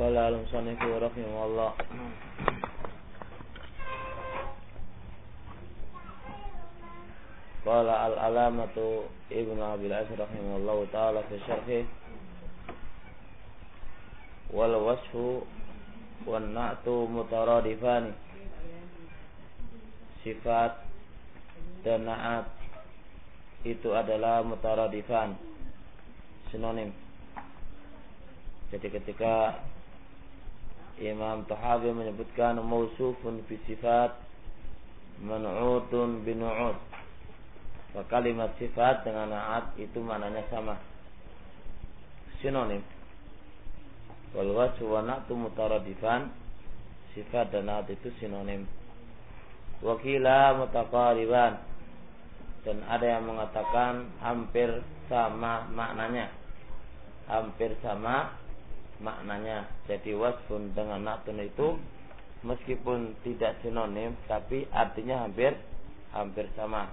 Qala al-musannifu rahimahullah. Qala al-alamatu Ibnu Abil As rahimahullah ta'ala fi syarhih wal wasfu wan na'tu mutaradifani. Sifat dan na'at itu adalah mutaradifan, sinonim. Jadi ketika Imam Tahawi menyebutkan mausufun bi sifat man'utun bi nu'ut, maka kalimat sifat dengan na'at itu maknanya sama, sinonim. Wal wasfu wa na'tu mutaradifan, sifat dan na'at itu sinonim. Wakila mutaqariban, dan ada yang mengatakan hampir sama maknanya, hampir sama maknanya. Jadi wasfun dengan na'tun itu meskipun tidak sinonim tapi artinya hampir sama.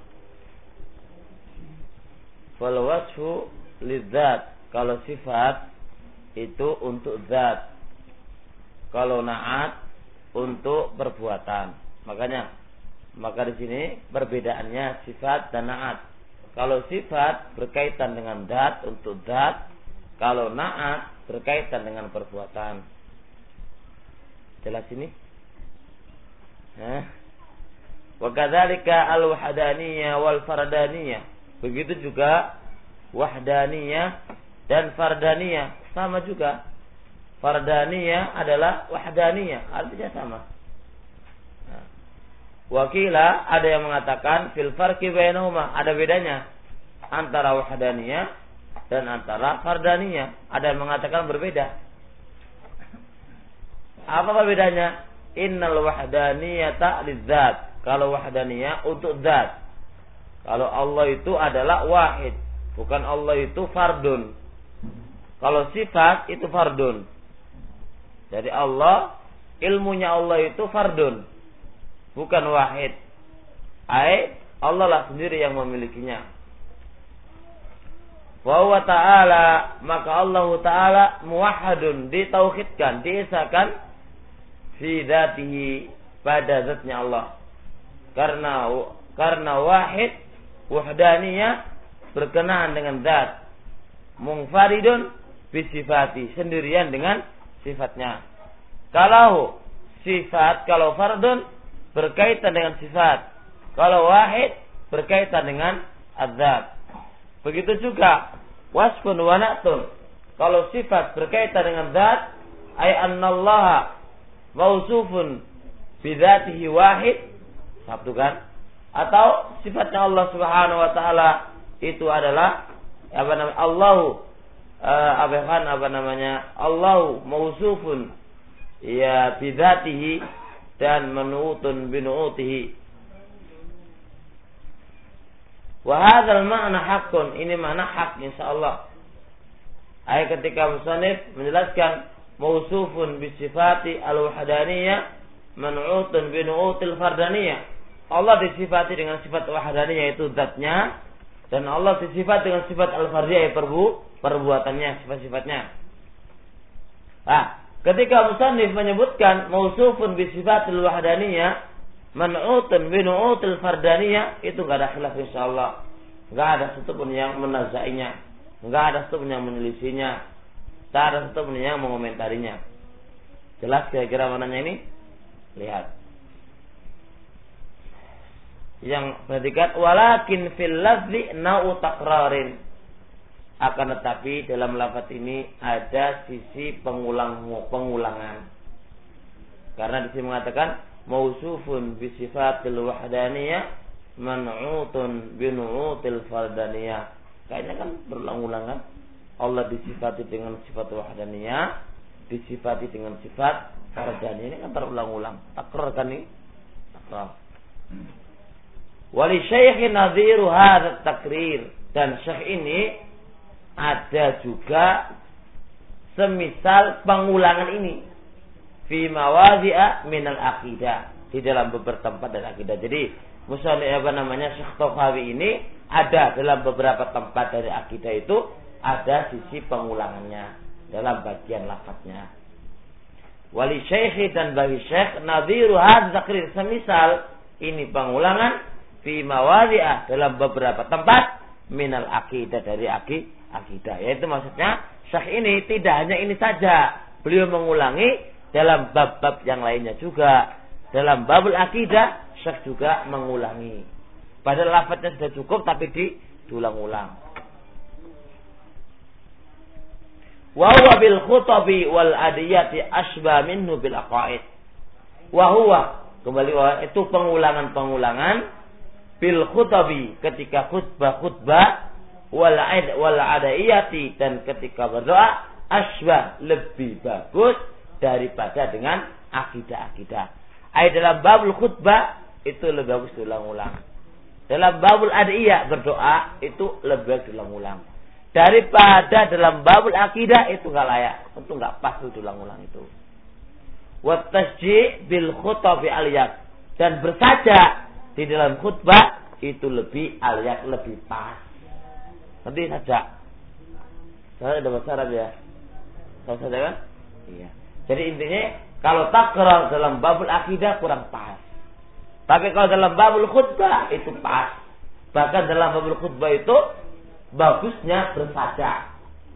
Wal wasfu lidzat, kalau sifat itu untuk zat, kalau na'at untuk perbuatan. Maka di sini perbedaannya sifat dan na'at. Kalau sifat berkaitan dengan zat untuk zat, kalau na'at berkaitan dengan perbuatan. Jelas ini? Wa kadzalika al-wahdaniyah wal fardaniyah. Begitu juga wahdaniyah dan fardaniyah sama juga. Fardaniyah adalah wahdaniyah, artinya sama. Wakila, ada yang mengatakan fil farqi bainahuma, ada bedanya antara wahdaniyah dan antara fardaniyah. Ada yang mengatakan berbeda. Apa bedanya? Innal wahdaniyata lidzat. Kalau wahdaniyah untuk zat. Kalau Allah itu adalah wahid, bukan Allah itu fardun. Kalau sifat itu fardun. Jadi Allah, ilmunya Allah itu fardun, bukan wahid. Allah lah sendiri yang memilikinya. Wa huwa ta'ala, maka Allah Ta'ala muwahhadun, ditauhidkan, diesakan fi dzatihi, pada zatnya Allah. Karena wahid, wahdaniyah berkenaan dengan zat, munfaridun bi sifati, sendirian dengan sifatnya. Kalau sifat, kalau fardun berkaitan dengan sifat, kalau wahid berkaitan dengan adzat. Begitu juga wasfun wa na'tun, kalau sifat berkaitan dengan zat, ay annallaha mausufun bi dzatihi wahid, satu kan? Atau sifatnya Allah Subhanahu wa taala itu adalah Allahu mausufun ya bi dzatihi dan manu'utun bi nu'utihi. Wa hadzal ma'na haqqun, ini makna hak insyaallah. Ketika musannif menjelaskan mausufun bi sifati al-wahdaniyah man'utun bi nu'util fardaniyah, Allah disifati dengan sifat wahdaniyah itu zatnya, dan Allah disifat dengan sifat al-fardiyah perbuatannya, sifat-sifatnya. Ketika musannif menyebutkan mausufun bi sifatil wahdaniyah man'utun bi nu'util fardaniyah, itu enggak ada khilaf insyaallah. Enggak ada satupun yang menazainya, enggak ada satupun yang menyelisihinya, tak ada satupun yang mengomentarinya. Jelas kira-kira mananya ini? Lihat. Yang perhatikan, walakin fil lafzi na'u takrarin, akan tetapi dalam lafaz ini ada sisi pengulangan. Karena di sini mengatakan mausufun bi sifatil wahdaniyah man'utun bi nu'util fardaniyah. Kayaknya kan berulang-ulang kan? Allah disifati dengan sifat wahdaniyah, disifati dengan sifat fardaniyah, ini kan terulang-ulang. Takrar kan ini? Takrar. Wali syekh nadhiru hadza takrir, dan syekh ini ada juga semisal pengulangan ini fi mawadhi'a minal aqidah, di dalam beberapa tempat dari akidah. Jadi Syekh Tahawi ini ada dalam beberapa tempat dari akidah itu ada sisi pengulangannya dalam bagian lafaznya. Wali syekhi dan bagi syekh nadhiru hadz takrir, semisal ini pengulangan fi mawadhi'ah dalam beberapa tempat minal akidah, dari akidah. Yaitu maksudnya syekh ini tidak hanya ini saja, beliau mengulangi dalam bab-bab yang lainnya juga. Dalam babul akidah syekh juga mengulangi. Padahal lafadznya sudah cukup tapi diulang-ulang. Wa huwa bil khutabi wal adiyati asba minhu bil aqaid. Wa huwa, kembali itu pengulangan-pengulangan bil khutabi, ketika khutbah wal adiyati, dan ketika berdoa asba, lebih bagus daripada dengan akidah-akidah. Dalam babul khutbah itu lebih bagus diulang-ulang. Dalam babul adiyah berdoa itu lebih bagus diulang-ulang. Daripada dalam babul akidah itu enggak layak, itu enggak pas diulang-ulang itu. Wa tasji' bil khutabi aliyat, dan bersajak di dalam khutbah itu lebih aliyat, lebih pas. Nanti sajak. Saya ada bahasa Arab ya. Tahu saja kan? Iya. Jadi intinya kalau takrar dalam babul akidah kurang pas. Tapi kalau dalam babul khutbah itu pas. Bahkan dalam babul khutbah itu bagusnya bersajak.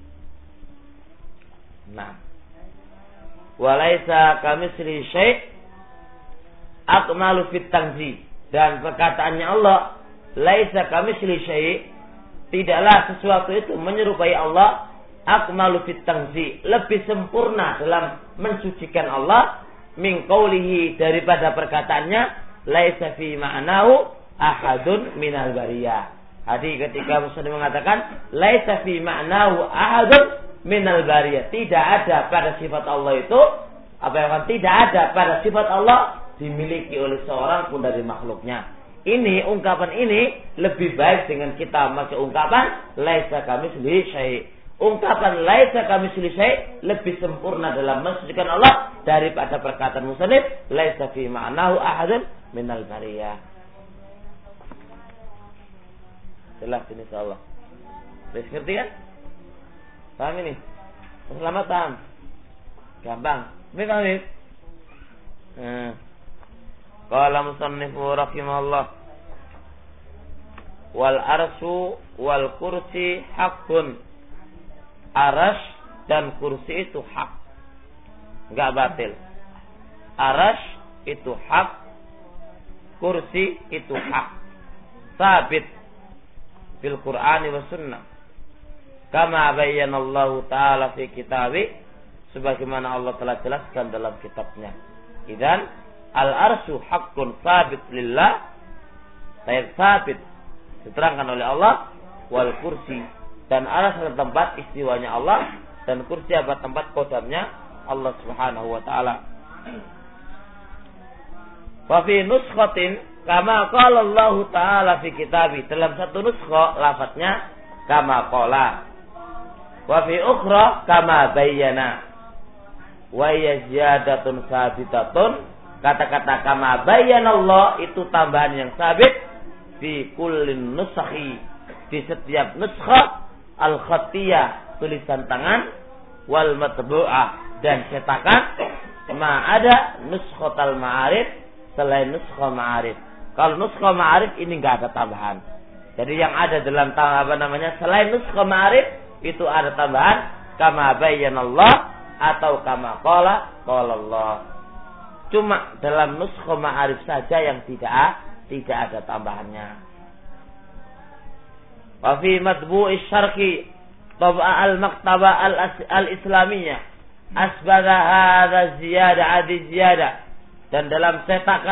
Nah, walaisa kamitsli syai' akmalu fit tanzih, dan perkataannya Allah laisa kamitsli syai', tidaklah sesuatu itu menyerupai Allah, akmalu fit tanzih, lebih sempurna dalam mensucikan Allah, min qaulihi, daripada perkataannya laisa fi ma'nahu ahadun minal bariyah. Jadi ketika Muslim mengatakan laisa fi ma'nahu ahadun minal bariyah, tidak ada pada sifat Allah itu, apa yang tidak ada pada sifat Allah dimiliki oleh seorang pun dari makhluknya. Ini ungkapan ini lebih baik dengan kita pakai ungkapan laisa kamitslihi syai'. Ungkapan laisa kamitslihi syai' lebih sempurna dalam mensucikan Allah daripada perkataan musannif laisa fi ma'nahu ahadun minal bariyah. Jelas ini insyaallah. Bisa ngerti kan? Paham ini? Selamat paham. Gampang. Ini paham ini? Qala musannifu rahimahullah, wal arsu wal kursi haqqun. Arsy dan kursi itu hak, enggak batil. Arsy itu hak, kursi itu hak, sabit fil Qur'ani wa sunnah, kama bayyana Allah Ta'ala fi kitabih, sebagaimana Allah telah jelaskan dalam kitabnya. Idzan al-arsyu haqqun sabit lillah, sabit diterangkan oleh Allah, wal kursi, dan arsy adalah tempat istiwanya Allah, dan kursi adalah tempat qadamnya Allah Subhanahu wa taala. Wa fi nuskhatin kama qala Allah Ta'ala fi kitabih, dalam satu nuskha lafadznya kama qala, wa fi ukhra kama bayyana, wa yaziyadatun sabitatun, kata-kata kama bayyana Allah itu tambahan yang sabit fi kullin nusakhi, di setiap nuskha al-khattiyah, tulisan tangan, wal matbu'ah, dan cetakan, ma ada nuskhatal ma'arif, selain nuskha ma'arif. Kalau nuskha ma'arif ini enggak ada tambahan. Jadi yang ada dalam selain nuskha ma'arif itu ada tambahan kama bayyana Allah atau kama qala Allah. Cuma dalam nuskha ma'arif saja yang tidak ada tambahannya. Wa fi matbu'i syarqi tab'a al-maktaba al-islamiyah asbagha hadha ziyada adi ziyada, dan dalam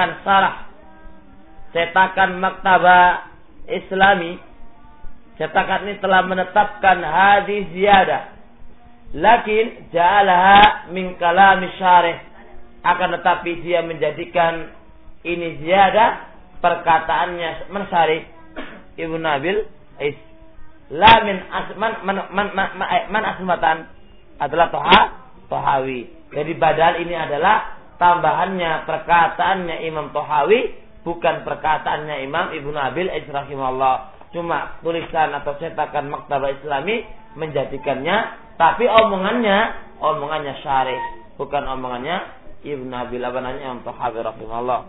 cetakan maktaba Islami, cetakan ini telah menetapkan hadis ziyadah, lakin ja'alaha min kalami syarih, akan tetapi dia menjadikan ini ziyadah perkataannya mensyarih Ibnu Nabil Is, la min man asmatan adalah Tohawi. Jadi badal ini adalah tambahannya perkataannya Imam Tohawi, bukan perkataannya Imam Ibnu Abil Is rahimahullah. Cuma tulisan atau cetakan Maktabah Islami menjadikannya, tapi omongannya syarih. bukan omongannya Ibnu Abi Labananya yang Tahawi rahimahullah.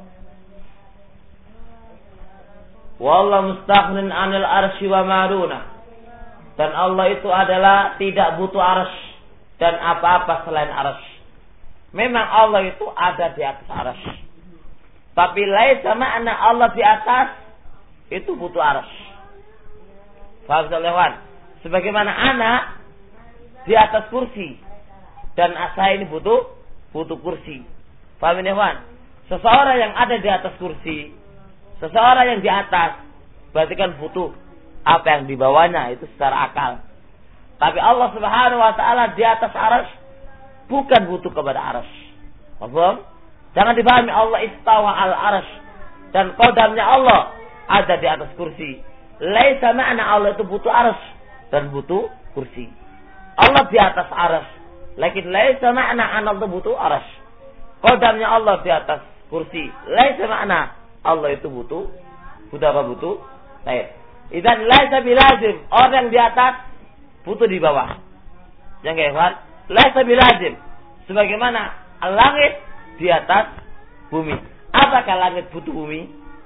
Wallahu mustaghnin 'anil arsy wa maruna. Dan Allah itu adalah tidak butuh arsy dan apa-apa selain arsy. Memang Allah itu ada di atas arsy. Tapi laisa ma'na Allah di atas itu butuh arsy. Faham salehwan? Sebagaimana anak di atas kursi dan saya ini butuh kursi. Paham ini, Wan? Seseorang yang ada di atas kursi, seseorang yang di atas, berarti kan butuh apa yang di bawahnya itu secara akal. Tapi Allah Subhanahu wa taala di atas arsy bukan butuh kepada arsy. Paham? Jangan dipahami Allah istawa al arsy dan qadamnya Allah ada di atas kursi. Laisa ma'na Allah itu butuh arsy dan butuh kursi. Allah di atas arsy. Lakin laisa ma'na Allah itu butuh arsy. Qadamnya Allah di atas kursi. Laisa ma'na Allah itu butuh apa butuh? Baik. Idzan laisa bilazim orang di atas butuh di bawah. Yang kayak laisa bilazim sebagaimana langit di atas bumi. Apakah langit butuh bumi?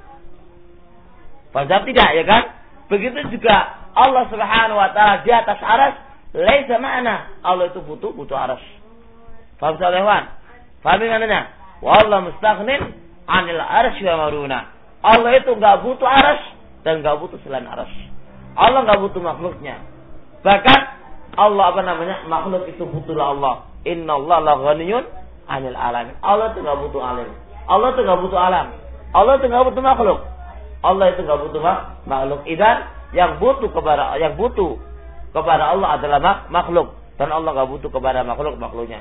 Pasti tidak, ya kan? Begitu juga Allah Subhanahu wa taala di atas arsy, laisa ma'na Allah itu butuh arsy. Paham salehwan? Paham maknanya? Wallahu mustaghnin 'anil arsy wa maruna. Allah itu enggak butuh arsy dan enggak butuh selain arsy. Allah enggak butuh makhluknya. Bahkan Allah makhluk itu butuhlah Allah. Innallaha la ghaniyun 'anil alamin. Allah itu enggak butuh alam. Allah itu enggak butuh alam. Allah itu enggak butuh makhluk. Allah itu enggak butuh makhluk. Idzan yang butuh kepada Allah adalah makhluk dan Allah enggak butuh kepada makhluknya.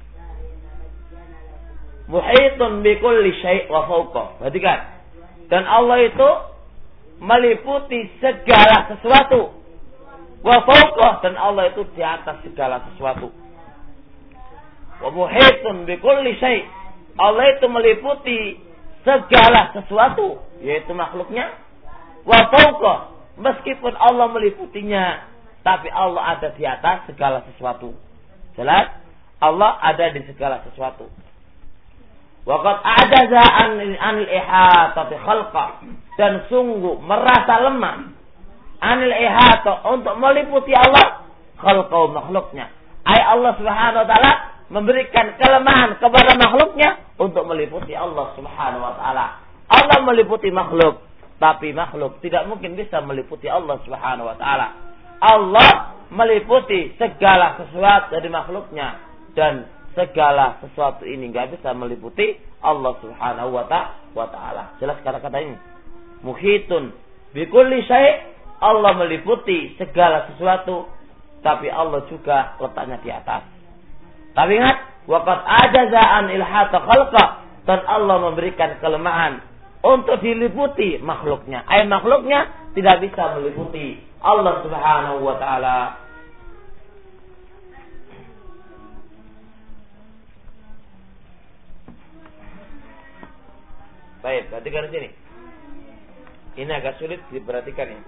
Muhitun bi kulli syai' wa fawqa. Perhatikan. Dan Allah itu meliputi segala sesuatu. Wa fawqa, dan Allah itu di atas segala sesuatu. Wa muhitun bi kulli syai'. Allah itu meliputi segala sesuatu, yaitu makhluknya. Wa fawqa, meskipun Allah meliputinya, tapi Allah ada di atas segala sesuatu. Jelas? Allah ada di segala sesuatu. Wa qad ajaza anil ihatati khalqa, dan sungguh merasa lemah anil ihata untuk meliputi Allah khalqa makhluknya. Allah Subhanahu wa taala memberikan kelemahan kepada makhluknya untuk meliputi Allah Subhanahu wa taala. Allah meliputi makhluk, tapi makhluk tidak mungkin bisa meliputi Allah Subhanahu wa taala. Allah meliputi segala sesuatu dari makhluknya dan segala sesuatu ini enggak bisa meliputi Allah Subhanahu wa taala. Jelas kata-kata ini. Muhitun bi kulli syai', Allah meliputi segala sesuatu, tapi Allah juga letaknya di atas. Tapi ingat, waqad ajaza an ilhata khalqa, dan Allah memberikan kelemahan untuk diliputi makhluknya. Makhluknya tidak bisa meliputi Allah Subhanahu wa taala. Baik, perhatikan di sini. Ini agak sulit diperhatikan ya.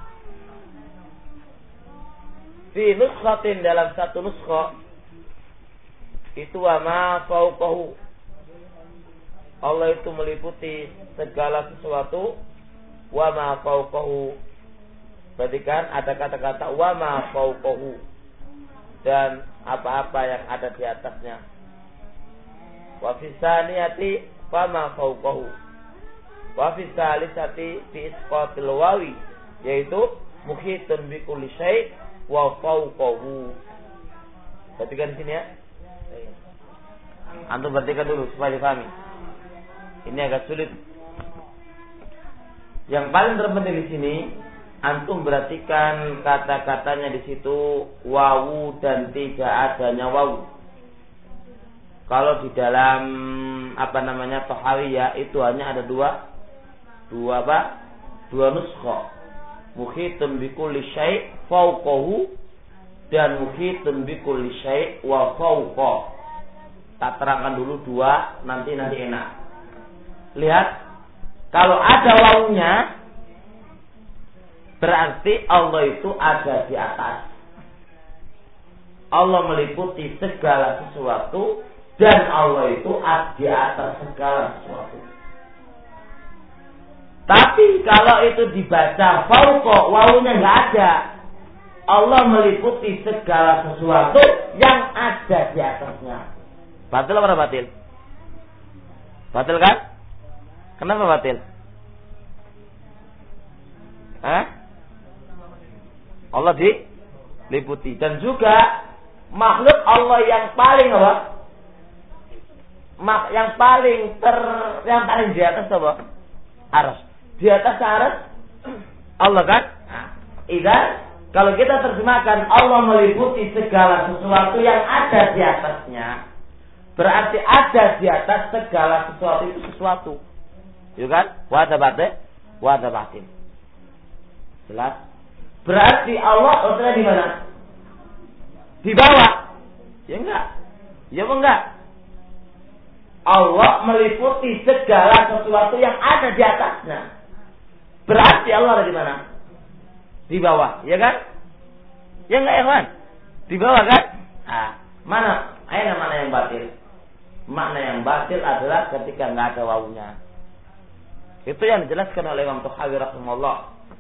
Fi nuskhatin, dalam satu nuskha itu wa ma fauqahu, Allah itu meliputi segala sesuatu. Wa ma fauqahu, perhatikan ada kata-kata wa ma fauqahu, dan apa-apa yang ada di atasnya. Wa fi saniyati fa ma fauqahu, wa fi salisati fi isqatil wawi, yaitu muhitun bi kulli syai' wa fauqahu. Perhatikan di sini ya. Antum perhatikan dulu supaya difahami. Ini agak sulit. Yang paling terpenting di sini, antum perhatikan kata-katanya di situ wawu dan tidak adanya wawu. Kalau di dalam Tahawiyah itu hanya ada dua nuskha. Muhitun bi kulli syai' fauqahu dan muhitun bi kulli syai' wa fauqa. Tak terangkan dulu dua, nanti enak. Lihat, kalau ada wawunya berarti Allah itu ada di atas. Allah meliputi segala sesuatu, Dan Allah itu di atas segala sesuatu. Tapi kalau itu dibaca fauqa, wawunya nggak ada. Allah meliputi segala sesuatu yang ada di atasnya. Batil apa batil? Batil kan? Kenapa batil? Allah diliputi. Dan juga makhluk Allah yang paling apa? Yang paling di atas apa? Arsy. Di atas arsy Allah kan? Kalau kita terjemahkan Allah meliputi segala sesuatu yang ada di atasnya, berarti ada di atas segala sesuatu itu sesuatu. Ya kan? Wa ada batin. Jelas? Berarti Allah maksudnya di mana? Di bawah. Ya enggak? Ya enggak? Allah meliputi segala sesuatu yang ada di atasnya. Berarti Allah ada di mana? Di bawah, ya kan? Ya enggak, Ikhwan? Di bawah kan? Mana yang batil? Makna yang batil adalah ketika enggak ada wawunya. Itu yang dijelaskan oleh Imam Tuhawi rahimahullah.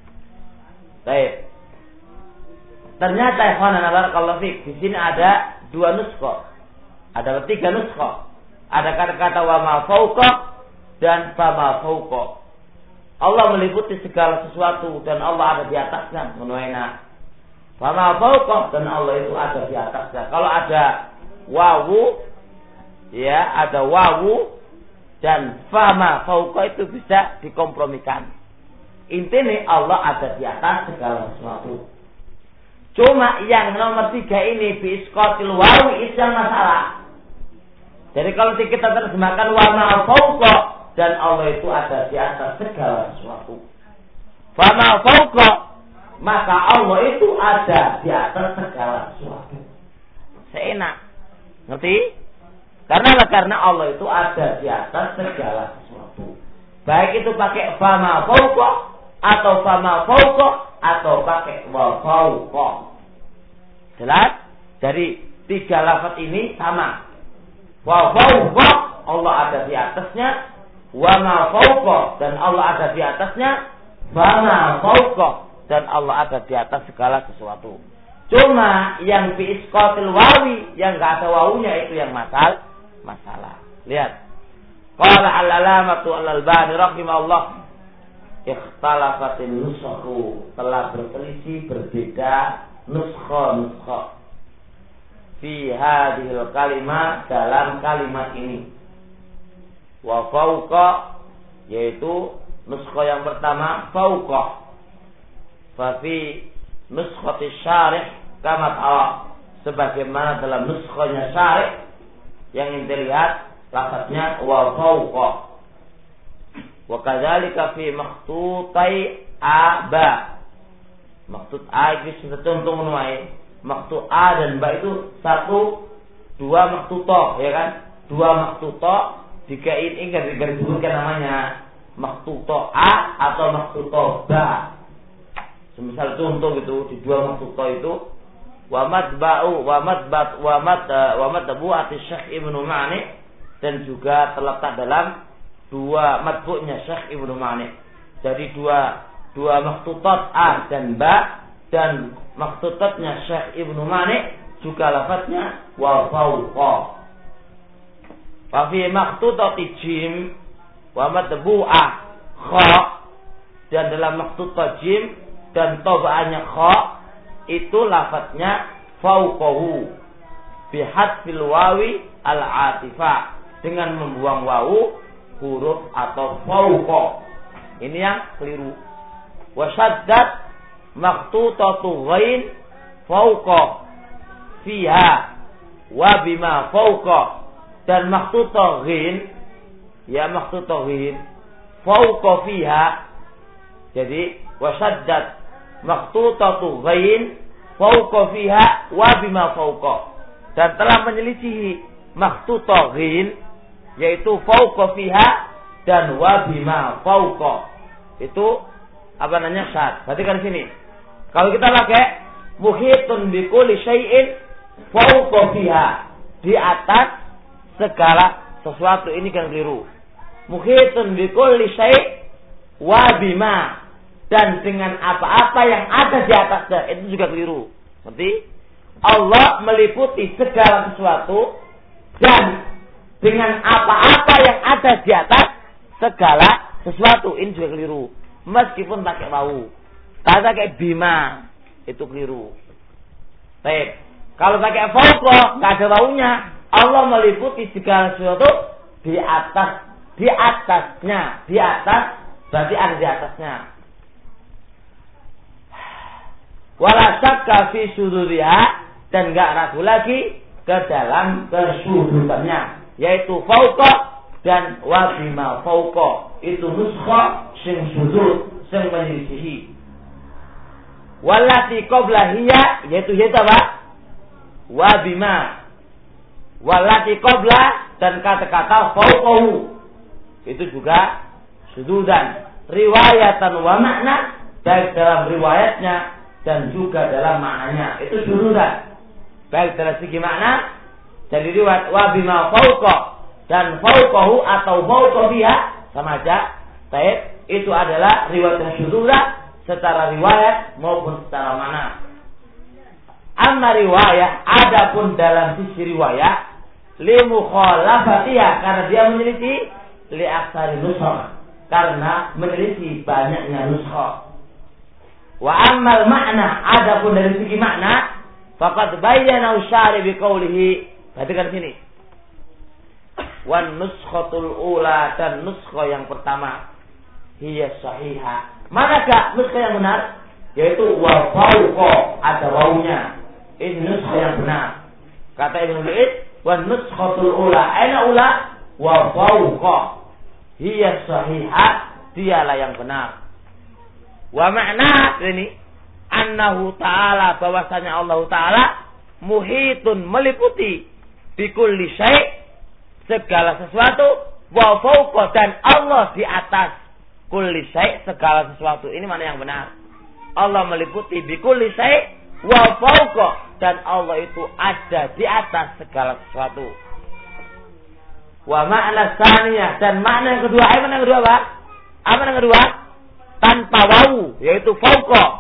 Baik. Ternyata ikhwan barakallahu fik, di sini ada 2 nuskha. Ada 3 nuskha. Ada kata-kata wa ma fauqa dan fa ma fauqa. Allah meliputi segala sesuatu dan Allah ada di atasnya, menuena. Fa ma fauqa dan Allah itu ada di atasnya. Kalau ada wawu, ya, ada wawu dan fa ma fauqa itu bisa dikompromikan. Intinya Allah ada di atas segala sesuatu. Cuma yang nomor 3 ini biiskotil wawi itu yang masalah. Jadi kalau kita terjemahkan wa ma fauqa dan Allah itu ada di atas segala sesuatu. Fa ma fauqa maka Allah itu ada di atas segala sesuatu. Seenak. Ngerti? Karena Allah itu ada di atas segala sesuatu. Baik itu pakai fa ma fauqa atau fa ma fauqa atau pakai wa fauqa. Jelas? Dari 3 lafaz ini sama. Wa fauqa Allah ada di atasnya, wa ma fauqa dan Allah ada di atasnya, fa ma fauqa dan Allah ada di atas segala sesuatu. Cuma yang bi isqatil wawi yang enggak ada wawunya itu yang masalah. Lihat. Qala al-alamatu al-Albani rahimahullah, ikhtalafatin nusakhu, telah berselisih berbeda nuskha fi hadhil kalimah, dalam kalimat ini. Wa fauqa yaitu nuskha yang pertama fauqa. Fa fi nuskhati syarih kama tawa, sebagaimana dalam nuskhanya syarih yang kita lihat lafaznya wa fauqa. Wa kadzalika fi makhtutai aba. Maktut A itu sudah contoh menuai. Maktut A dan ba itu 1, 2 maktuto, ya kan? 2 maktuto dikain ingat disebutkan namanya maktuto A atau maktuto ba. Semisal contoh gitu di 2 maktuto itu wa madba'u wa madbu Syekh Ibnu Ma'ni, dan juga terletak dalam 2 matbu'nya Syekh Ibnu Ma'ni. Jadi dua maktutat A dan ba, dan maktutatnya Syekh Ibnu Ma'ni juga lafaznya wa fauqa. Wa fi maktutati jim wa matbu'ah kha, dan dalam maktutat jim dan tabaannya kha itu lafaznya fauqahu bi hadfil wawi al-atifah, dengan membuang wawu huruf atau fauqa. Ini yang keliru. Wa syaddat maktutatu ghain fauqa fiha wa bima fauqa, dan maktutah ghain, ya maktutah ghain fauqa fiha. Jadi wa syaddat maktutatu ghain fauqa fiha wa bima fauqa, dan telah menyelisihi maktutah ghain yaitu fauqa fiha dan wa bima fauqa. Itu apa namanya syad. Perhatikan sini. Kalau kita pakai muhitun bi kulli syai'in fauqa fiha, di atas segala sesuatu, ini kan keliru. Muhitun bikulli syai' wa bima, dan dengan apa-apa yang ada di atasnya, itu juga keliru. Seperti Allah meliputi segala sesuatu dan dengan apa-apa yang ada di atas segala sesuatu, ini juga keliru. Meskipun pakai wau. Kalau pakai bima itu keliru. Baik. Kalau pakai fauqa enggak ada waunya, Allah meliputi segala sesuatu di atasnya, di atas berarti ada di atasnya. Wala syakka fi suduriha, dan enggak ragu lagi ke dalam kesudutannya, yaitu fauqa dan wa bima fauqa, itu nuskha sing sudud, sing menyelisihi. Wallati qabla hiya, yaitu apa? Wa bima. Wallati qabla, dan kata-kata fauqahu itu juga sududan, riwayatan wa makna, baik dalam riwayatnya dan juga dalam maknanya, itu sududan. Baik dari segi makna, dari riwayat wa bima fauqa dan fauqahu atau fauqa biha sama aja. Baik, itu adalah riwayat yang sududan secara riwayat maupun secara makna. Amma riwayah, adapun dalam sisi riwayat, li mukhalafatiha, karena dia meneliti li aksari nuskha, karena meneliti banyaknya nuskha. Wa ammal makna, adapun dari segi makna, faqad bayyana syari bi qawlihi, perhatikan sini. Wan nuskhatul ula, dan nuskha yang pertama, hiya sahihah. Manakah nuskha yang benar? Yaitu wa fauqa, ada wawunya. Ini nuskha yang benar. Kata Ibnu Lu'id, wa nuskhatul ula, aina ula? Wa fauqa, hiya sahihah, dialah yang benar. Wa makna ini annahu ta'ala, bahwasanya Allah Ta'ala muhitun, meliputi bikulli syai', segala sesuatu, wa fauqa, dan Allah di atas kulli syai', segala sesuatu. Ini mana yang benar? Allah meliputi bikulli syai' wa fauqa, dan Allah itu ada di atas segala sesuatu. Wa makna tsaniyah, dan makna yang kedua, mana yang kedua, Pak? Apa yang kedua? Tanpa wau, yaitu fauqa.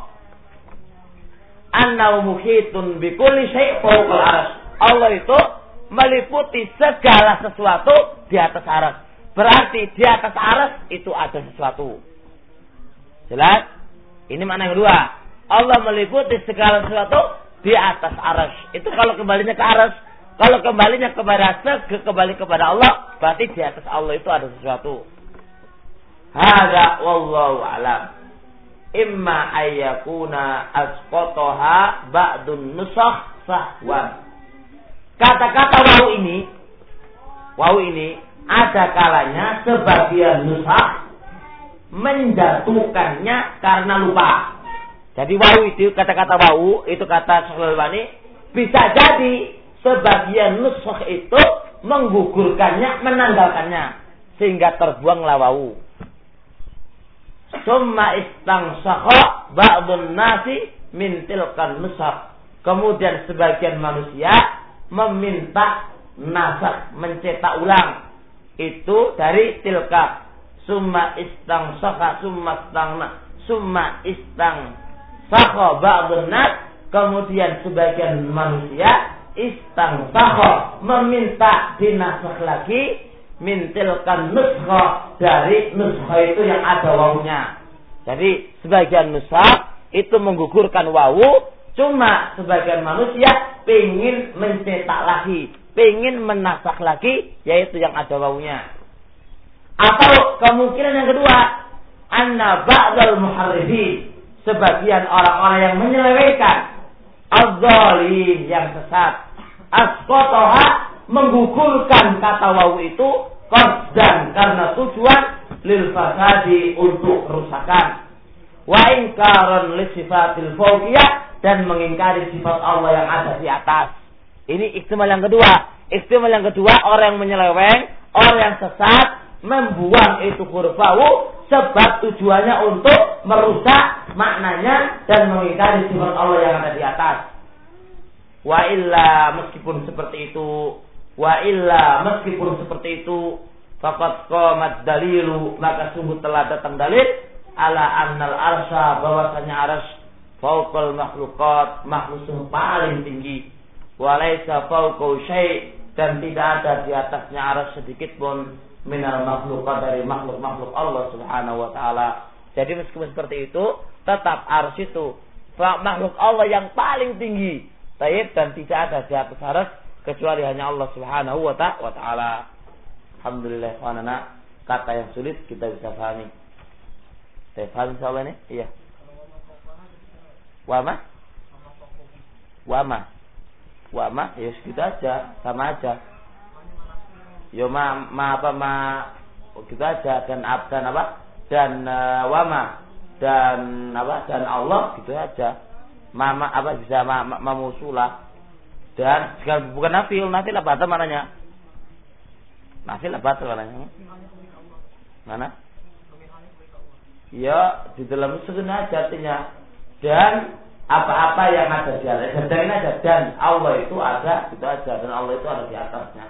Annahu muhitun bikulli syai' fauqal arsy. Allah itu meliputi segala sesuatu di atas arsy. Berarti di atas arsy itu ada sesuatu. Jelas? Ini makna yang kedua. Allah meliputi segala sesuatu di atas arsy. Itu kalau kembalinya ke arsy. Kalau kembalinya kembali kepada Allah, berarti di atas Allah itu ada sesuatu. Hadza wallahu a'lam. Imma ayyakuna asqataha ba'dun nusakh sahwan. Kata-kata wau ini ada kalanya sebagian nusakh menjatuhkannya karena lupa. Jadi wau itu, kata-kata wau itu kata Syekh Al-Albani, bisa jadi sebagian nusakh itu menggugurkannya, menanggalkannya, sehingga terbuanglah wau. Summa istansakha ba'dun nasi min tilkan nusakh. Kemudian sebagian manusia meminta nasakh, mencetak ulang itu dari tilka. Summa istansakha summa istansakha ba'dun nas, kemudian sebagian manusia istansakha, meminta dinasakh lagi min tilkan nuskha, dari nuskha itu yang ada wawunya. Jadi sebagian nuskha itu menggugurkan wawu, cuma sebagian manusia pengen mencetak lagi, pengen menasakh lagi, yaitu yang ada wawunya. Atau kemungkinan yang kedua, anna ba'dal muharrifin, sebagian orang-orang yang menyelewengkan, az-zalim, yang sesat, asqataha, menggugurkan kata wawu itu qasdan, karena tujuan lil fasadi, untuk kerusakan, wa ingkaran li sifatil fawqiyah, dan mengingkari sifat Allah yang ada di atas. Ini ihtimal yang kedua. Ihtimal yang kedua, orang yang menyeleweng, orang yang sesat, membuang itu huruf wawu sebab tujuannya untuk merusak maknanya dan mengingkari sifat Allah yang ada di atas. Wa illa, meskipun seperti itu, Wa illa, meskipun seperti itu, faqad qamat dalilu, maka sungguh telah datang dalil ala annal arsya, bahwasanya arsy fauqal makhluqat, makhluk yang paling tinggi. Wa laisa fauqau syai', dan tidak ada di atasnya arsy sedikit pun minal makhluqat, dari makhluk-makhluk Allah Subhanahu wa taala. Jadi meskipun seperti itu, tetap arsy itu makhluk Allah yang paling tinggi. Taib, dan tidak ada di atas arsy kecuali hanya Allah Subhanahu wa taala. Alhamdulillah, wanana kata yang sulit kita bisa pahami. Saya paham insyaallah ini? Iya. Wama, ya gitu aja, sama aja. Yo gitu aja, dan apa? Dan wama dan apa? Dan Allah gitu aja. Bisa mamusulah. Dan bukan nafil apa mananya? Nafil apa mananya? Mana? Ya, di dalam sebenarnya artinya dan apa-apa yang ada di atas. Dan aja, dan Allah itu ada, itu aja, dan Allah itu ada di atasnya.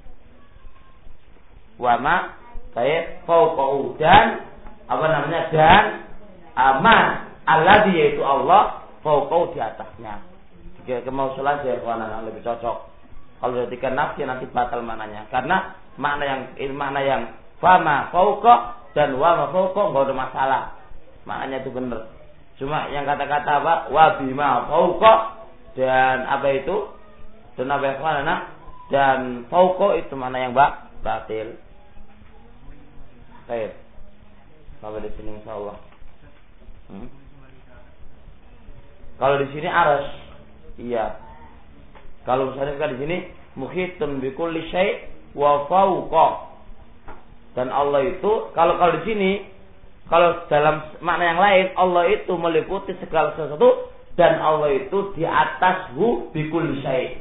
Wama kayak fauqahu, dan dan aman alladzi, yaitu Allah, fauqahu, di atasnya. Jika mau sholat ya kawan, lebih cocok. Kalau jadikan nafsi nanti batal maknanya, karena makna yang fama fauqa dan wama fauqa enggak ada masalah, maknanya itu benar. Cuma yang kata-kata apa? Wa bima fauqa, dan apa itu? Dan apa yang mana? Dan fauqa itu mana yang batil. Baik. Sampai di sini insyaallah. Kalau di sini arsy, iya. Kalau misalnya di sini muhitun bi kulli syai' wa fauqa. Dan Allah itu kalau di sini, kalau dalam makna yang lain, Allah itu meliputi segala sesuatu, dan Allah itu di atas bi kulli syai'.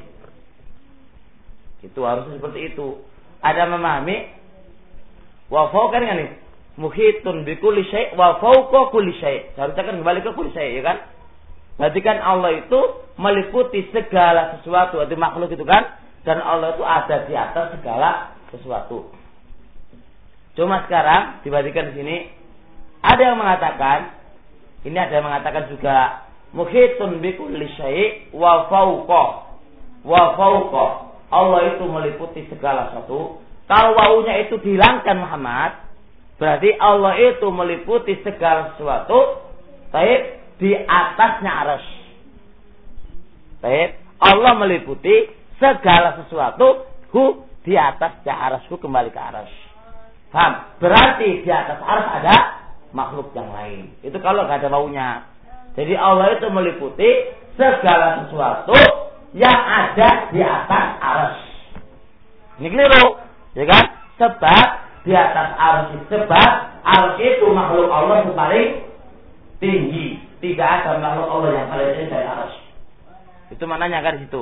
Itu harus seperti itu. Ada memahami? Wa fauqa kan nih? Muhitun bi kulli syai' wa fauqa kulli syai'. Harusnya kan kembali ke kulli syai', ya kan? Berarti kan Allah itu meliputi segala sesuatu, itu makhluk itu kan, dan Allah itu ada di atas segala sesuatu. Cuma sekarang dibandingkan di sini, ada yang mengatakan, ini ada yang mengatakan juga muhitun bi kulli syai' wa fauqa. Wa fauqa, Allah itu meliputi segala sesuatu. Kalau wawunya itu dihilangkan Muhammad, berarti Allah itu meliputi segala sesuatu, baik di atasnya arsy. Baik, Allah meliputi segala sesuatu di atasnya arsy, kembali ke arsy. Paham? Berarti di atas arsy ada makhluk yang lain. Itu kalau nggak ada maunya. Jadi Allah itu meliputi segala sesuatu yang ada di atas arsy. Ini keliru, ya kan? Sebab di atas arsy, sebab arsy itu makhluk Allah yang paling tinggi. Tidak ada makhluk Allah yang paling tinggi dari arsy. Itu maknanya kan di situ.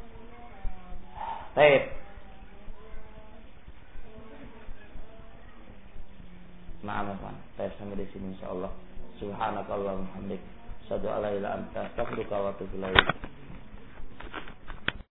Baik. Maaf, saya sampai di sini insyaallah. Subhanakallahumma wa bihamdik, asyhadu an la ilaha illa anta, astaghfiruka wa atubu ilaik.